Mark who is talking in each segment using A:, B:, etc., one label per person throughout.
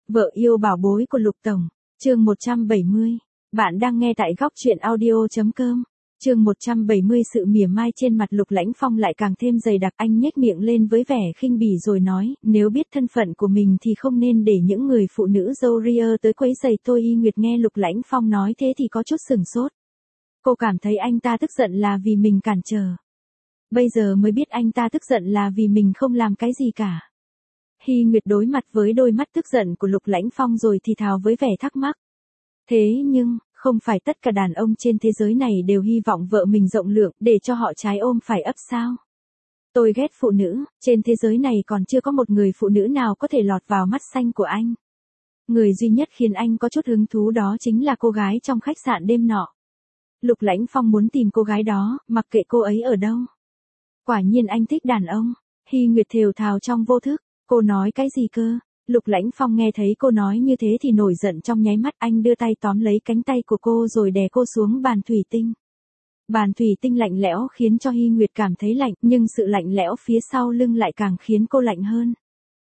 A: Vợ yêu bảo bối của Lục Tổng, chương 170. Bạn đang nghe tại góc truyện audio.com. Chương 170 sự mỉa mai trên mặt Lục Lãnh Phong lại càng thêm dày đặc, anh nhếch miệng lên với vẻ khinh bỉ rồi nói, nếu biết thân phận của mình thì không nên để những người phụ nữ dâu ria tới quấy rầy tôi. Y Nguyệt nghe Lục Lãnh Phong nói thế thì có chút sửng sốt. Cô cảm thấy anh ta tức giận là vì mình cản trở. Bây giờ mới biết anh ta tức giận là vì mình không làm cái gì cả. Hy Nguyệt đối mặt với đôi mắt tức giận của Lục Lãnh Phong rồi thì thào với vẻ thắc mắc. Thế nhưng, không phải tất cả đàn ông trên thế giới này đều hy vọng vợ mình rộng lượng để cho họ trái ôm phải ấp sao? Tôi ghét phụ nữ, trên thế giới này còn chưa có một người phụ nữ nào có thể lọt vào mắt xanh của anh. Người duy nhất khiến anh có chút hứng thú đó chính là cô gái trong khách sạn đêm nọ. Lục Lãnh Phong muốn tìm cô gái đó, mặc kệ cô ấy ở đâu. Quả nhiên anh thích đàn ông. Hy Nguyệt thều thào trong vô thức. Cô nói cái gì cơ? Lục Lãnh Phong nghe thấy cô nói như thế thì nổi giận trong nháy mắt, anh đưa tay tóm lấy cánh tay của cô rồi đè cô xuống bàn thủy tinh. Bàn thủy tinh lạnh lẽo khiến cho Hy Nguyệt cảm thấy lạnh, nhưng sự lạnh lẽo phía sau lưng lại càng khiến cô lạnh hơn.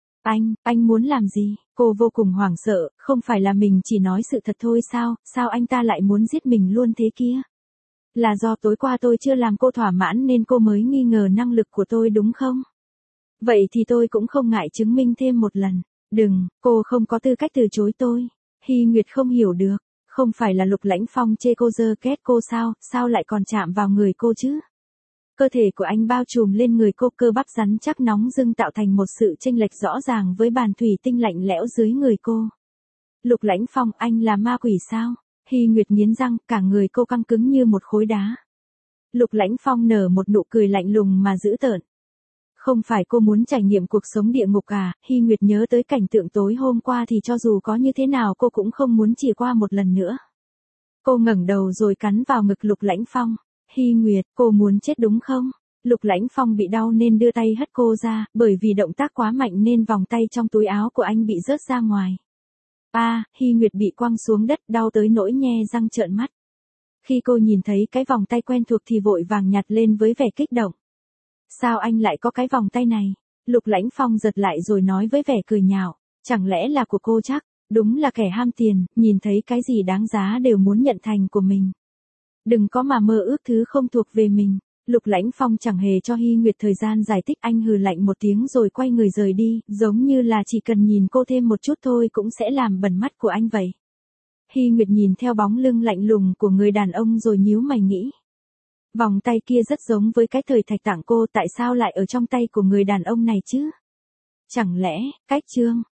A: Anh muốn làm gì? Cô vô cùng hoảng sợ, không phải là mình chỉ nói sự thật thôi sao, sao anh ta lại muốn giết mình luôn thế kia? Là do tối qua tôi chưa làm cô thỏa mãn nên cô mới nghi ngờ năng lực của tôi đúng không? Vậy thì tôi cũng không ngại chứng minh thêm một lần. Đừng, cô không có tư cách từ chối tôi. Hy Nguyệt không hiểu được, không phải là Lục Lãnh Phong chê cô dơ két cô sao lại còn chạm vào người cô chứ? Cơ thể của anh bao trùm lên người cô, cơ bắp rắn chắc nóng dưng tạo thành một sự chênh lệch rõ ràng với bàn thủy tinh lạnh lẽo dưới người cô. Lục Lãnh Phong, anh là ma quỷ sao? Hy Nguyệt nghiến răng, cả người cô căng cứng như một khối đá. Lục Lãnh Phong nở một nụ cười lạnh lùng mà dữ tợn. Không phải cô muốn trải nghiệm cuộc sống địa ngục à? Hy Nguyệt nhớ tới cảnh tượng tối hôm qua thì cho dù có như thế nào cô cũng không muốn trải qua một lần nữa. Cô ngẩng đầu rồi cắn vào ngực Lục Lãnh Phong. Hy Nguyệt, cô muốn chết đúng không? Lục Lãnh Phong bị đau nên đưa tay hất cô ra, bởi vì động tác quá mạnh nên vòng tay trong túi áo của anh bị rớt ra ngoài. Hy Nguyệt bị quăng xuống đất, đau tới nỗi nhe răng trợn mắt. Khi cô nhìn thấy cái vòng tay quen thuộc thì vội vàng nhặt lên với vẻ kích động. Sao anh lại có cái vòng tay này? Lục Lãnh Phong giật lại rồi nói với vẻ cười nhạo. Chẳng lẽ là của cô chắc? Đúng là kẻ ham tiền, nhìn thấy cái gì đáng giá đều muốn nhận thành của mình. Đừng có mà mơ ước thứ không thuộc về mình. Lục Lãnh Phong chẳng hề cho Hy Nguyệt thời gian giải thích, anh hừ lạnh một tiếng rồi quay người rời đi, giống như là chỉ cần nhìn cô thêm một chút thôi cũng sẽ làm bẩn mắt của anh vậy. Hy Nguyệt nhìn theo bóng lưng lạnh lùng của người đàn ông rồi nhíu mày nghĩ. Vòng tay kia rất giống với cái thời Thạch tặng cô, tại sao lại ở trong tay của người đàn ông này chứ? Chẳng lẽ, cách trương,